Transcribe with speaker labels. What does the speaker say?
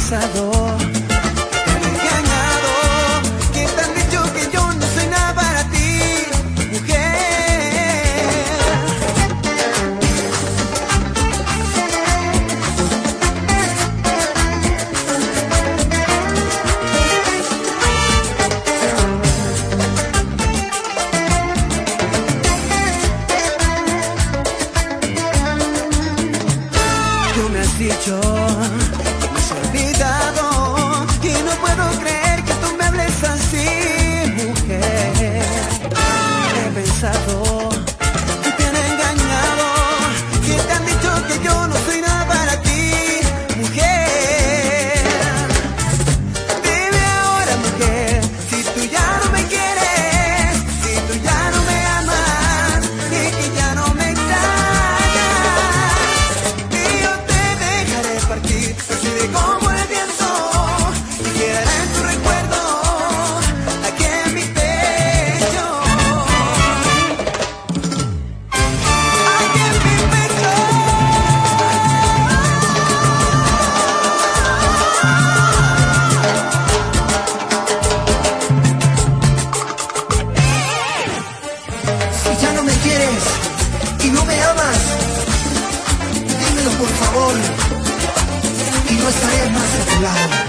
Speaker 1: pensado, te han engañado, que te han dicho que yo no soy nada para ti, mujer. Tú me has dicho, me has olvidado, y no puedo creer que tú me hables así, mujer. He pensado que te han engañado, que te han dicho que yo no soy nada para ti, mujer. Dime ahora, mujer, si tú ya no me quieres, si tú ya no me amas, y que ya no me extrañas, y yo te dejaré partir, así de como el viento, y quedará en tu recuerdo, aquí en mi pecho, aquí en mi pecho.
Speaker 2: Si ya no me quieres y no me amas, dímelo por favor, y no estaré más a tu lado.